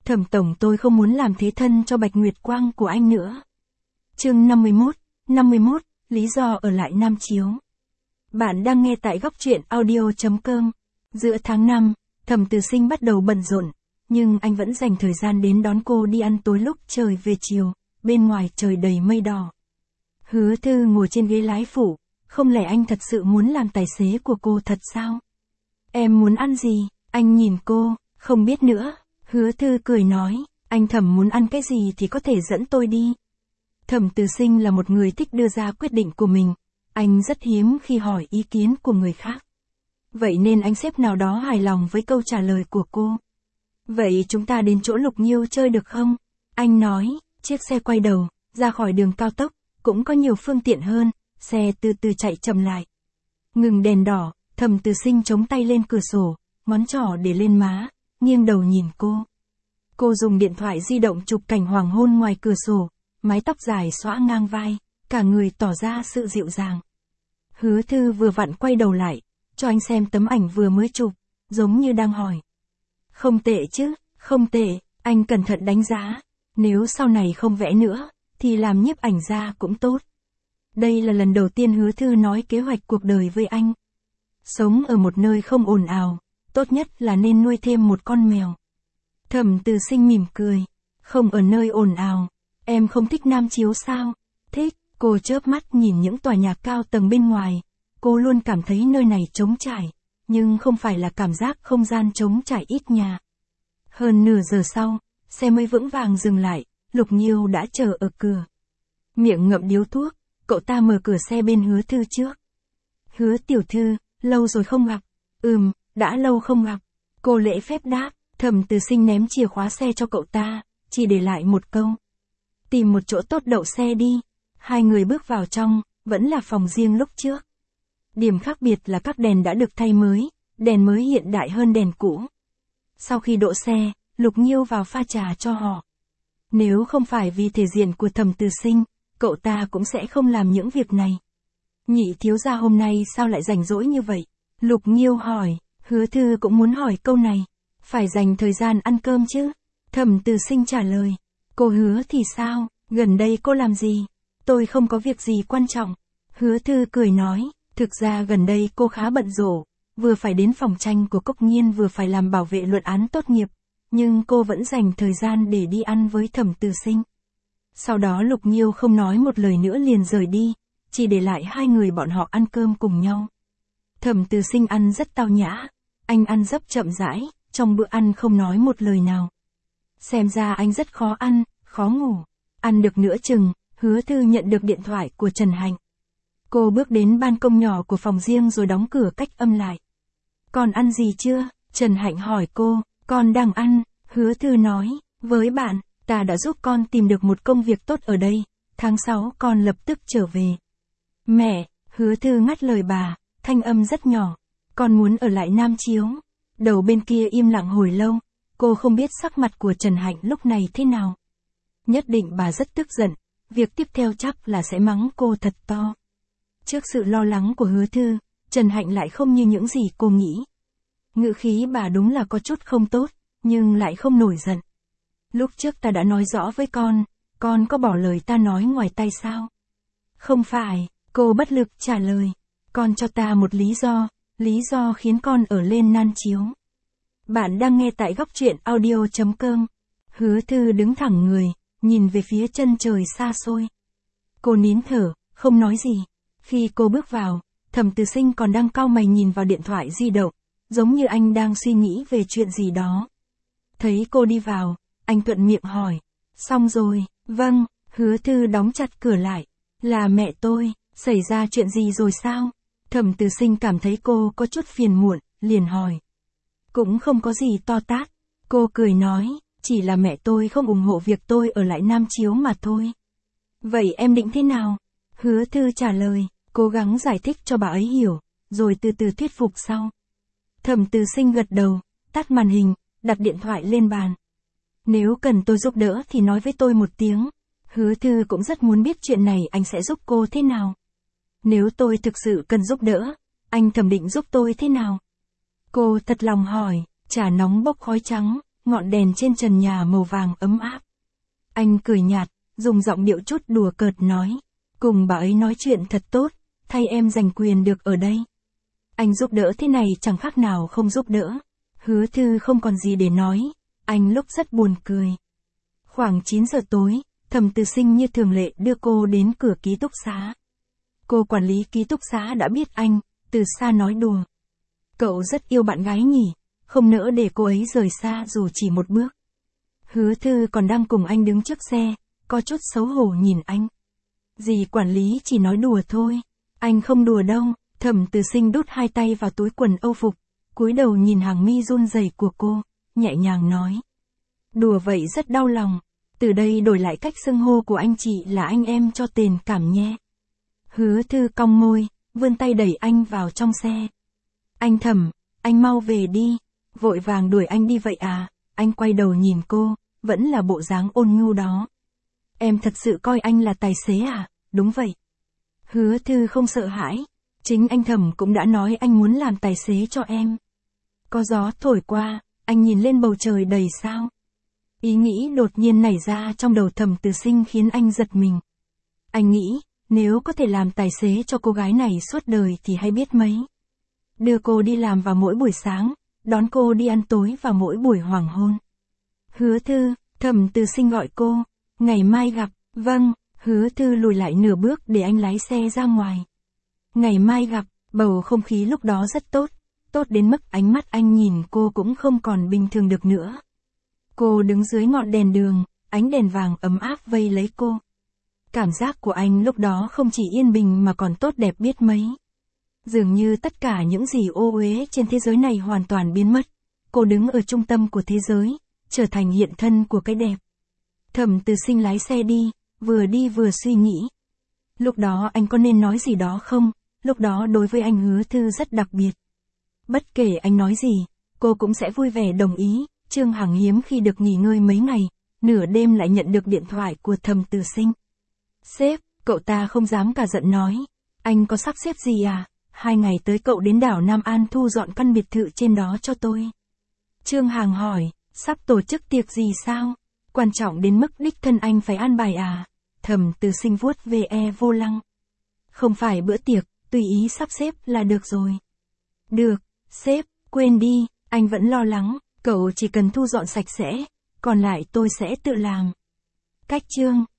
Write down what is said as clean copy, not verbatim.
Thẩm tổng, tôi không muốn làm thế thân cho Bạch Nguyệt Quang của anh nữa. Chương 51, lý do ở lại Nam Chiếu. Bạn đang nghe tại góc truyện audio.com. Giữa tháng 5, Thẩm Từ Sinh bắt đầu bận rộn, nhưng anh vẫn dành thời gian đến đón cô đi ăn tối lúc trời về chiều, bên ngoài trời đầy mây đỏ. Hứa Thư ngồi trên ghế lái phụ, không lẽ anh thật sự muốn làm tài xế của cô thật sao? Em muốn ăn gì? Anh nhìn cô, không biết nữa. Hứa Thư cười nói, anh Thẩm muốn ăn cái gì thì có thể dẫn tôi đi. Thẩm Từ Sinh là một người thích đưa ra quyết định của mình, anh rất hiếm khi hỏi ý kiến của người khác. Vậy nên anh sếp nào đó hài lòng với câu trả lời của cô. Vậy chúng ta đến chỗ Lục Nhiêu chơi được không? Anh nói, chiếc xe quay đầu, ra khỏi đường cao tốc, cũng có nhiều phương tiện hơn, xe từ từ chạy chậm lại. Ngừng đèn đỏ, Thẩm Từ Sinh chống tay lên cửa sổ, ngón trỏ để lên má, nghiêng đầu nhìn cô. Cô dùng điện thoại di động chụp cảnh hoàng hôn ngoài cửa sổ, mái tóc dài xõa ngang vai, cả người tỏ ra sự dịu dàng. Hứa Thư vừa vặn quay đầu lại, cho anh xem tấm ảnh vừa mới chụp, giống như đang hỏi. Không tệ chứ, không tệ, anh cẩn thận đánh giá, nếu sau này không vẽ nữa, thì làm nhiếp ảnh gia cũng tốt. Đây là lần đầu tiên Hứa Thư nói kế hoạch cuộc đời với anh. Sống ở một nơi không ồn ào, tốt nhất là nên nuôi thêm một con mèo. Thẩm Từ Sinh mỉm cười, không ở nơi ồn ào, em không thích Nam Chiếu sao? Thích, cô chớp mắt nhìn những tòa nhà cao tầng bên ngoài, cô luôn cảm thấy nơi này trống trải, nhưng không phải là cảm giác không gian trống trải ít nhà. Hơn nửa giờ sau, xe mới vững vàng dừng lại, Lục Nhiêu đã chờ ở cửa. Miệng ngậm điếu thuốc, cậu ta mở cửa xe bên Hứa Thư trước. Hứa tiểu thư, lâu rồi không gặp. Đã lâu không gặp. Cô lễ phép đáp, Thẩm Từ Sinh ném chìa khóa xe cho cậu ta, chỉ để lại một câu. Tìm một chỗ tốt đậu xe đi. Hai người bước vào trong, vẫn là phòng riêng lúc trước. Điểm khác biệt là các đèn đã được thay mới, đèn mới hiện đại hơn đèn cũ. Sau khi đỗ xe, Lục Nhiêu vào pha trà cho họ. Nếu không phải vì thể diện của Thẩm Từ Sinh, cậu ta cũng sẽ không làm những việc này. Nhị thiếu gia hôm nay sao lại rảnh rỗi như vậy? Lục Nhiêu hỏi, Hứa Thư cũng muốn hỏi câu này. Phải dành thời gian ăn cơm chứ? Thẩm Từ Sinh trả lời. Cô Hứa thì sao? Gần đây cô làm gì? Tôi không có việc gì quan trọng. Hứa Thư cười nói, thực ra gần đây cô khá bận rộn, vừa phải đến phòng tranh của Cốc Nhiên vừa phải làm bảo vệ luận án tốt nghiệp, nhưng cô vẫn dành thời gian để đi ăn với Thẩm Từ Sinh. Sau đó Lục Nhiêu không nói một lời nữa liền rời đi, chỉ để lại hai người bọn họ ăn cơm cùng nhau. Thẩm Từ Sinh ăn rất tao nhã, anh ăn rất chậm rãi, trong bữa ăn không nói một lời nào. Xem ra anh rất khó ăn, khó ngủ. Ăn được nửa chừng, Hứa Thư nhận được điện thoại của Trần Hạnh. Cô bước đến ban công nhỏ của phòng riêng rồi đóng cửa cách âm lại. Con ăn gì chưa? Trần Hạnh hỏi cô. Con đang ăn, Hứa Thư nói, với bạn, ta đã giúp con tìm được một công việc tốt ở đây, tháng 6 con lập tức trở về. Mẹ, Hứa Thư ngắt lời bà, thanh âm rất nhỏ, con muốn ở lại Nam Chiếu. Đầu bên kia im lặng hồi lâu, cô không biết sắc mặt của Trần Hạnh lúc này thế nào. Nhất định bà rất tức giận, việc tiếp theo chắc là sẽ mắng cô thật to. Trước sự lo lắng của Hứa Thư, Trần Hạnh lại không như những gì cô nghĩ. Ngữ khí bà đúng là có chút không tốt, nhưng lại không nổi giận. Lúc trước ta đã nói rõ với con có bỏ lời ta nói ngoài tay sao? Không phải, cô bất lực trả lời. Con cho ta một lý do khiến con ở lên Nam Chiếu. Bạn đang nghe tại góc truyện audio.com. Hứa Thư đứng thẳng người, nhìn về phía chân trời xa xôi. Cô nín thở, không nói gì. Khi cô bước vào, Thẩm Từ Sinh còn đang cau mày nhìn vào điện thoại di động, giống như anh đang suy nghĩ về chuyện gì đó. Thấy cô đi vào, anh thuận miệng hỏi. Xong rồi, vâng, Hứa Thư đóng chặt cửa lại. Là mẹ tôi, xảy ra chuyện gì rồi sao? Thẩm Từ Sinh cảm thấy cô có chút phiền muộn, liền hỏi. Cũng không có gì to tát. Cô cười nói, chỉ là mẹ tôi không ủng hộ việc tôi ở lại Nam Chiếu mà thôi. Vậy em định thế nào? Hứa Thư trả lời, cố gắng giải thích cho bà ấy hiểu, rồi từ từ thuyết phục sau. Thẩm Từ Sinh gật đầu, tắt màn hình, đặt điện thoại lên bàn. Nếu cần tôi giúp đỡ thì nói với tôi một tiếng. Hứa Thư cũng rất muốn biết chuyện này anh sẽ giúp cô thế nào. Nếu tôi thực sự cần giúp đỡ, anh Thẩm định giúp tôi thế nào? Cô thật lòng hỏi, trà nóng bốc khói trắng, ngọn đèn trên trần nhà màu vàng ấm áp. Anh cười nhạt, dùng giọng điệu chút đùa cợt nói. Cùng bà ấy nói chuyện thật tốt, thay em giành quyền được ở đây. Anh giúp đỡ thế này chẳng khác nào không giúp đỡ. Hứa Thư không còn gì để nói, anh lúc rất buồn cười. Khoảng 9 giờ tối, Thẩm Từ Sinh như thường lệ đưa cô đến cửa ký túc xá. Cô quản lý ký túc xá đã biết anh, từ xa nói đùa. Cậu rất yêu bạn gái nhỉ, không nỡ để cô ấy rời xa dù chỉ một bước. Hứa Thư còn đang cùng anh đứng trước xe, có chút xấu hổ nhìn anh. Dì quản lý chỉ nói đùa thôi, anh không đùa đâu. Thẩm Từ Sinh đút hai tay vào túi quần âu phục, cúi đầu nhìn hàng mi run rẩy của cô, nhẹ nhàng nói. Đùa vậy rất đau lòng, từ đây đổi lại cách xưng hô của anh chị là anh em cho tình cảm nhé. Hứa Thư cong môi, vươn tay đẩy anh vào trong xe. Anh Thẩm, anh mau về đi, vội vàng đuổi anh đi vậy à? Anh quay đầu nhìn cô, vẫn là bộ dáng ôn nhu đó. Em thật sự coi anh là tài xế à? Đúng vậy. Hứa Thư không sợ hãi, chính anh Thẩm cũng đã nói anh muốn làm tài xế cho em. Có gió thổi qua, anh nhìn lên bầu trời đầy sao. Ý nghĩ đột nhiên nảy ra trong đầu Thẩm Từ Sinh khiến anh giật mình. Anh nghĩ, nếu có thể làm tài xế cho cô gái này suốt đời thì hay biết mấy. Đưa cô đi làm vào mỗi buổi sáng, đón cô đi ăn tối vào mỗi buổi hoàng hôn. Hứa Thư, Thẩm Từ Sinh gọi cô, ngày mai gặp. Vâng. Hứa Thư lùi lại nửa bước để anh lái xe ra ngoài. Ngày mai gặp, bầu không khí lúc đó rất tốt, tốt đến mức ánh mắt anh nhìn cô cũng không còn bình thường được nữa. Cô đứng dưới ngọn đèn đường, ánh đèn vàng ấm áp vây lấy cô. Cảm giác của anh lúc đó không chỉ yên bình mà còn tốt đẹp biết mấy. Dường như tất cả những gì ô uế trên thế giới này hoàn toàn biến mất. Cô đứng ở trung tâm của thế giới, trở thành hiện thân của cái đẹp. Thẩm Từ Sinh lái xe đi vừa suy nghĩ. Lúc đó anh có nên nói gì đó không? Lúc đó đối với anh Hứa Thư rất đặc biệt. Bất kể anh nói gì, cô cũng sẽ vui vẻ đồng ý. Trương Hằng hiếm khi được nghỉ ngơi mấy ngày, nửa đêm lại nhận được điện thoại của Thẩm Từ Sinh. Sếp, cậu ta không dám cả giận nói. Anh có sắp xếp gì à? 2 ngày tới cậu đến đảo Nam An thu dọn căn biệt thự trên đó cho tôi. Trương Hằng hỏi, sắp tổ chức tiệc gì sao? Quan trọng đến mức đích thân anh phải an bài à? Thẩm Từ Sinh vuốt ve vô lăng. Không phải bữa tiệc, tùy ý sắp xếp là được rồi. Được, sếp, quên đi, anh vẫn lo lắng, cậu chỉ cần thu dọn sạch sẽ, còn lại tôi sẽ tự làm. Cách chương